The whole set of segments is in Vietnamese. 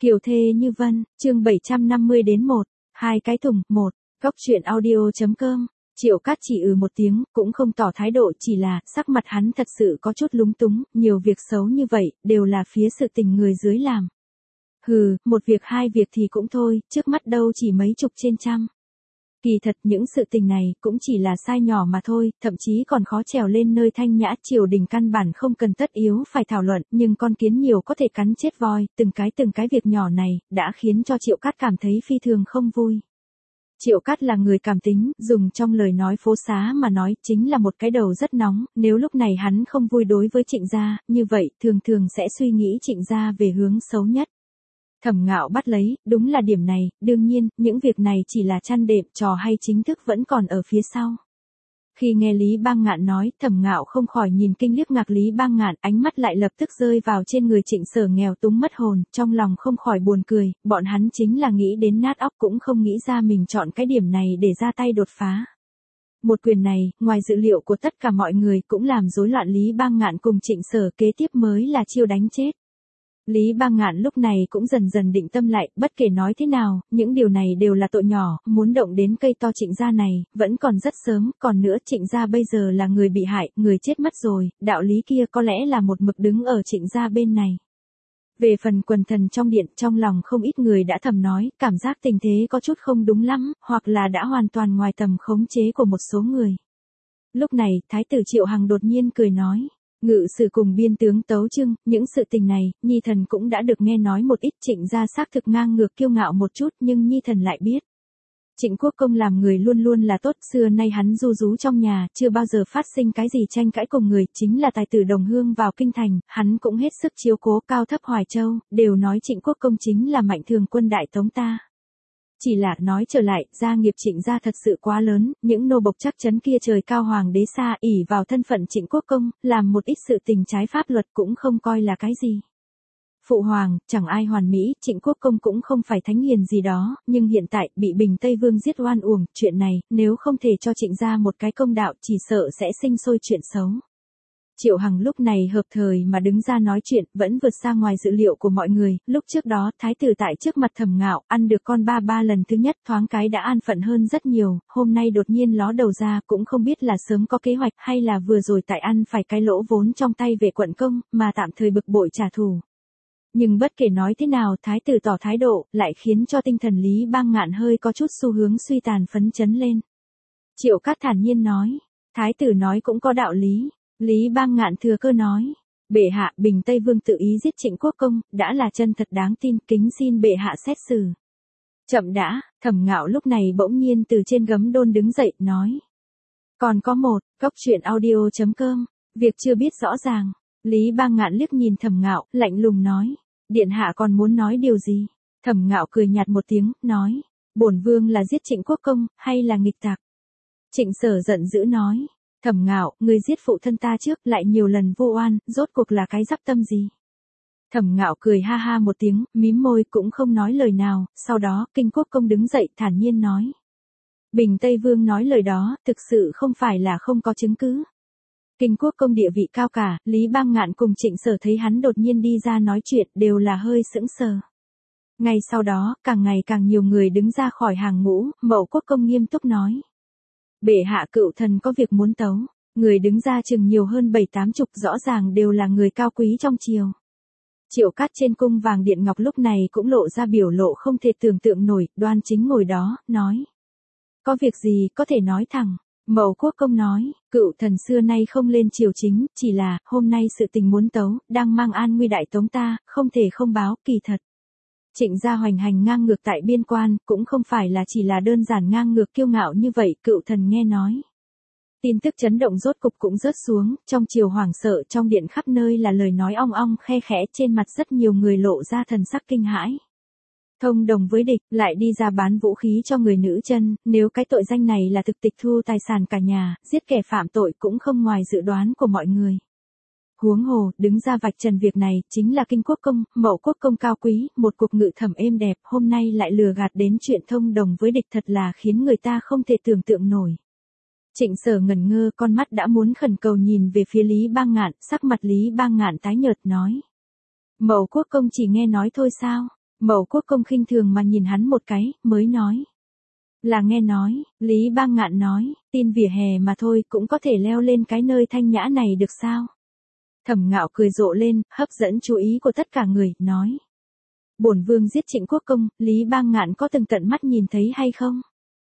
Kiều thê như vân, chương 750 đến 1, hai cái thùng, 1, góc truyện audio.com. Triệu Cát chỉ một tiếng, cũng không tỏ thái độ, chỉ là, sắc mặt hắn thật sự có chút lúng túng, nhiều việc xấu như vậy, đều là phía sự tình người dưới làm. Hừ, một việc hai việc thì cũng thôi, trước mắt đâu chỉ mấy chục trên trăm. Kỳ thật những sự tình này cũng chỉ là sai nhỏ mà thôi, thậm chí còn khó trèo lên nơi thanh nhã, triều đình căn bản không cần tất yếu phải thảo luận, nhưng con kiến nhiều có thể cắn chết voi, từng cái việc nhỏ này, đã khiến cho Triệu Cát cảm thấy phi thường không vui. Triệu Cát là người cảm tính, dùng trong lời nói phố xá mà nói, chính là một cái đầu rất nóng, nếu lúc này hắn không vui đối với Trịnh gia, như vậy, thường sẽ suy nghĩ Trịnh gia về hướng xấu nhất. Thẩm Ngạo bắt lấy, đúng là điểm này, đương nhiên, những việc này chỉ là chăn đệm, trò hay chính thức vẫn còn ở phía sau. Khi nghe Lý Bang Ngạn nói, Thẩm Ngạo không khỏi nhìn kinh liếc ngạc Lý Bang Ngạn, ánh mắt lại lập tức rơi vào trên người Trịnh Sở nghèo túng mất hồn, trong lòng không khỏi buồn cười, bọn hắn chính là nghĩ đến nát óc cũng không nghĩ ra mình chọn cái điểm này để ra tay đột phá. Một quyền này, ngoài dự liệu của tất cả mọi người cũng làm rối loạn Lý Bang Ngạn cùng Trịnh Sở, kế tiếp mới là chiêu đánh chết. Lý Bang Ngạn lúc này cũng dần định tâm lại, bất kể nói thế nào, những điều này đều là tội nhỏ, muốn động đến cây to Trịnh gia này, vẫn còn rất sớm, còn nữa Trịnh gia bây giờ là người bị hại, người chết mất rồi, đạo lý kia có lẽ là một mực đứng ở Trịnh gia bên này. Về phần quần thần trong điện, trong lòng không ít người đã thầm nói, cảm giác tình thế có chút không đúng lắm, hoặc là đã hoàn toàn ngoài tầm khống chế của một số người. Lúc này, Thái tử Triệu Hằng đột nhiên cười nói. Ngự sử cùng biên tướng tấu chương, những sự tình này, Nhi thần cũng đã được nghe nói một ít. Trịnh gia xác thực ngang ngược kiêu ngạo một chút, nhưng Nhi thần lại biết. Trịnh Quốc Công làm người luôn là tốt, xưa nay hắn ru rú trong nhà, chưa bao giờ phát sinh cái gì tranh cãi cùng người, chính là tài tử đồng hương vào kinh thành, hắn cũng hết sức chiếu cố Cao Thấp Hoài Châu, đều nói Trịnh Quốc Công chính là mạnh thường quân đại tống ta. Chỉ là nói trở lại, gia nghiệp Trịnh gia thật sự quá lớn, những nô bộc chắc chắn kia trời cao hoàng đế xa, ỷ vào thân phận Trịnh Quốc Công, làm một ít sự tình trái pháp luật cũng không coi là cái gì. Phụ hoàng, chẳng ai hoàn mỹ, Trịnh Quốc Công cũng không phải thánh hiền gì đó, nhưng hiện tại, bị Bình Tây Vương giết oan uổng, chuyện này, nếu không thể cho Trịnh gia một cái công đạo, chỉ sợ sẽ sinh sôi chuyện xấu. Triệu Hằng lúc này hợp thời mà đứng ra nói chuyện, vẫn vượt xa ngoài dự liệu của mọi người, lúc trước đó, Thái tử tại trước mặt Thẩm Ngạo, ăn được con ba lần thứ nhất, thoáng cái đã an phận hơn rất nhiều, hôm nay đột nhiên ló đầu ra, cũng không biết là sớm có kế hoạch, hay là vừa rồi tại ăn phải cái lỗ vốn trong tay về quận công, mà tạm thời bực bội trả thù. Nhưng bất kể nói thế nào, Thái tử tỏ thái độ, lại khiến cho tinh thần Lý Bang Ngạn hơi có chút xu hướng suy tàn phấn chấn lên. Triệu Cát thản nhiên nói, Thái tử nói cũng có đạo lý. Lý Bang Ngạn thừa cơ nói, bệ hạ, Bình Tây Vương tự ý giết Trịnh Quốc Công, đã là chân thật đáng tin, kính xin bệ hạ xét xử. Chậm đã, Thẩm Ngạo lúc này bỗng nhiên từ trên gấm đôn đứng dậy, nói. Còn có một, góc truyện audio.com, việc chưa biết rõ ràng. Lý Bang Ngạn liếc nhìn Thẩm Ngạo, lạnh lùng nói, điện hạ còn muốn nói điều gì? Thẩm Ngạo cười nhạt một tiếng, nói, bổn vương là giết Trịnh Quốc Công, hay là nghịch tặc? Trịnh Sở giận dữ nói. Thẩm Ngạo, người giết phụ thân ta trước, lại nhiều lần vô oan, rốt cuộc là cái dắp tâm gì? Thẩm Ngạo cười ha ha một tiếng, mím môi cũng không nói lời nào, sau đó, Kinh Quốc Công đứng dậy, thản nhiên nói. Bình Tây Vương nói lời đó, thực sự không phải là không có chứng cứ. Kinh Quốc Công địa vị cao cả, Lý Bang Ngạn cùng Trịnh Sở thấy hắn đột nhiên đi ra nói chuyện, đều là hơi sững sờ. Ngay sau đó, càng ngày càng nhiều người đứng ra khỏi hàng ngũ, Mậu Quốc Công nghiêm túc nói. Bệ hạ, cựu thần có việc muốn tấu, người đứng ra chừng nhiều hơn 7-8 chục, rõ ràng đều là người cao quý trong triều. Triệu Cát trên cung vàng điện ngọc lúc này cũng lộ ra biểu lộ không thể tưởng tượng nổi, đoan chính ngồi đó, nói. Có việc gì, có thể nói thẳng. Mậu Quốc Công nói, cựu thần xưa nay không lên triều chính, chỉ là, hôm nay sự tình muốn tấu, đang mang an nguy đại tống ta, không thể không báo, kỳ thật. Trịnh gia hoành hành ngang ngược tại biên quan, cũng không phải là chỉ là đơn giản ngang ngược kiêu ngạo như vậy, cựu thần nghe nói. Tin tức chấn động rốt cục cũng rớt xuống, trong triều hoảng sợ, trong điện khắp nơi là lời nói ong ong khe khẽ, trên mặt rất nhiều người lộ ra thần sắc kinh hãi. Thông đồng với địch, lại đi ra bán vũ khí cho người nữ chân, nếu cái tội danh này là thực tịch thu tài sản cả nhà, giết kẻ phạm tội cũng không ngoài dự đoán của mọi người. Huống hồ, đứng ra vạch trần việc này, chính là Kinh Quốc Công, Mậu Quốc Công cao quý, một cuộc ngự thẩm êm đẹp, hôm nay lại lừa gạt đến chuyện thông đồng với địch, thật là khiến người ta không thể tưởng tượng nổi. Trịnh Sở ngẩn ngơ, con mắt đã muốn khẩn cầu nhìn về phía Lý Bang Ngạn, sắc mặt Lý Bang Ngạn tái nhợt nói. Mậu Quốc Công chỉ nghe nói thôi sao? Mậu Quốc Công khinh thường mà nhìn hắn một cái, mới nói. Là nghe nói, Lý Bang Ngạn nói, tin vỉa hè mà thôi cũng có thể leo lên cái nơi thanh nhã này được sao? Thẩm Ngạo cười rộ lên, hấp dẫn chú ý của tất cả người, nói. Bổn vương giết Trịnh Quốc Công, Lý Bang Ngạn có từng tận mắt nhìn thấy hay không?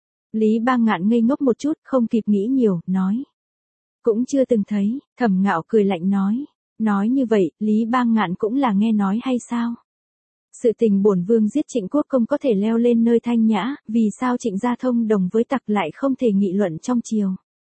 Lý Bang Ngạn ngây ngốc một chút, không kịp nghĩ nhiều, nói. Cũng chưa từng thấy, Thẩm Ngạo cười lạnh nói. Nói như vậy, Lý Bang Ngạn cũng là nghe nói hay sao? Sự tình bổn vương giết Trịnh Quốc Công có thể leo lên nơi thanh nhã, vì sao Trịnh gia thông đồng với tặc lại không thể nghị luận trong triều?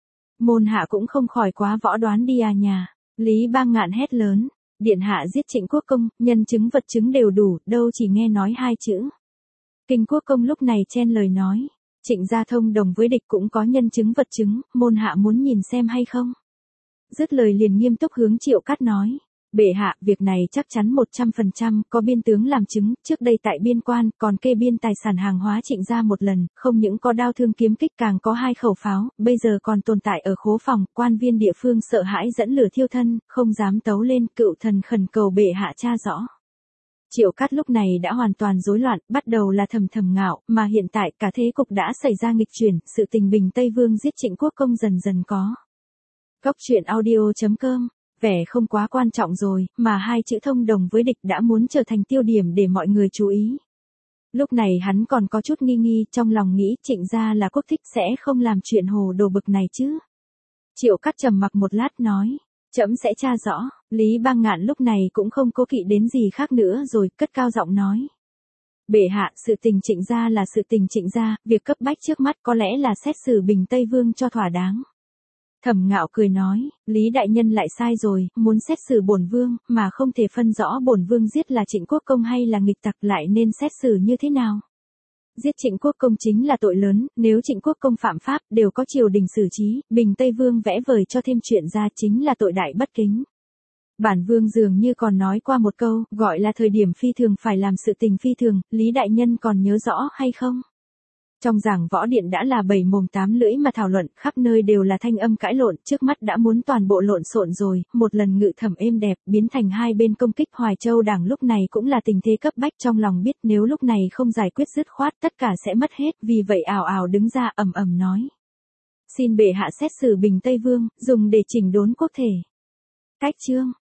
Môn hạ cũng không khỏi quá võ đoán đi à nhà. Lý Bang Ngạn hét lớn. Điện hạ giết Trịnh Quốc Công, nhân chứng vật chứng đều đủ, đâu chỉ nghe nói 2 chữ. Kinh Quốc Công lúc này chen lời nói. Trịnh gia thông đồng với địch cũng có nhân chứng vật chứng, môn hạ muốn nhìn xem hay không? Dứt lời liền nghiêm túc hướng Triệu Cát nói. Bệ hạ, việc này chắc chắn 100%, có biên tướng làm chứng, trước đây tại biên quan, còn kê biên tài sản hàng hóa Trịnh gia một lần, không những có đao thương kiếm kích càng có 2 khẩu pháo, bây giờ còn tồn tại ở khố phòng, quan viên địa phương sợ hãi dẫn lửa thiêu thân, không dám tấu lên, cựu thần khẩn cầu bệ hạ tra rõ. Triệu Cát lúc này đã hoàn toàn rối loạn, bắt đầu là Thẩm Ngạo, mà hiện tại cả thế cục đã xảy ra nghịch chuyển, sự tình Bình Tây Vương giết Trịnh Quốc Công dần dần có. Góc truyện audio.com, vẻ không quá quan trọng rồi, mà 2 chữ thông đồng với địch đã muốn trở thành tiêu điểm để mọi người chú ý. Lúc này hắn còn có chút nghi nghi, trong lòng nghĩ Trịnh gia là quốc thích sẽ không làm chuyện hồ đồ bực này chứ. Triệu Cát trầm mặc một lát nói. Trẫm sẽ tra rõ, Lý Bang Ngạn lúc này cũng không cố kỵ đến gì khác nữa rồi, cất cao giọng nói. Bệ hạ, sự tình Trịnh gia là sự tình Trịnh gia, việc cấp bách trước mắt có lẽ là xét xử Bình Tây Vương cho thỏa đáng. Thẩm Ngạo cười nói, Lý đại nhân lại sai rồi, muốn xét xử bổn vương, mà không thể phân rõ bổn vương giết là Trịnh Quốc Công hay là nghịch tặc lại nên xét xử như thế nào. Giết Trịnh Quốc Công chính là tội lớn, nếu Trịnh Quốc Công phạm pháp đều có triều đình xử trí, Bình Tây Vương vẽ vời cho thêm chuyện ra chính là tội đại bất kính. Bản vương dường như còn nói qua một câu, gọi là thời điểm phi thường phải làm sự tình phi thường, Lý đại nhân còn nhớ rõ hay không? Trong giảng võ điện đã là 7 mồm 8 lưỡi mà thảo luận, khắp nơi đều là thanh âm cãi lộn, trước mắt đã muốn toàn bộ lộn xộn rồi, một lần ngự thẩm êm đẹp, biến thành hai bên công kích Hoài Châu Đảng lúc này cũng là tình thế cấp bách trong lòng biết nếu lúc này không giải quyết dứt khoát tất cả sẽ mất hết, vì vậy ào ào đứng ra ầm ầm nói. Xin bệ hạ xét xử Bình Tây Vương, dùng để chỉnh đốn quốc thể. Cách chương.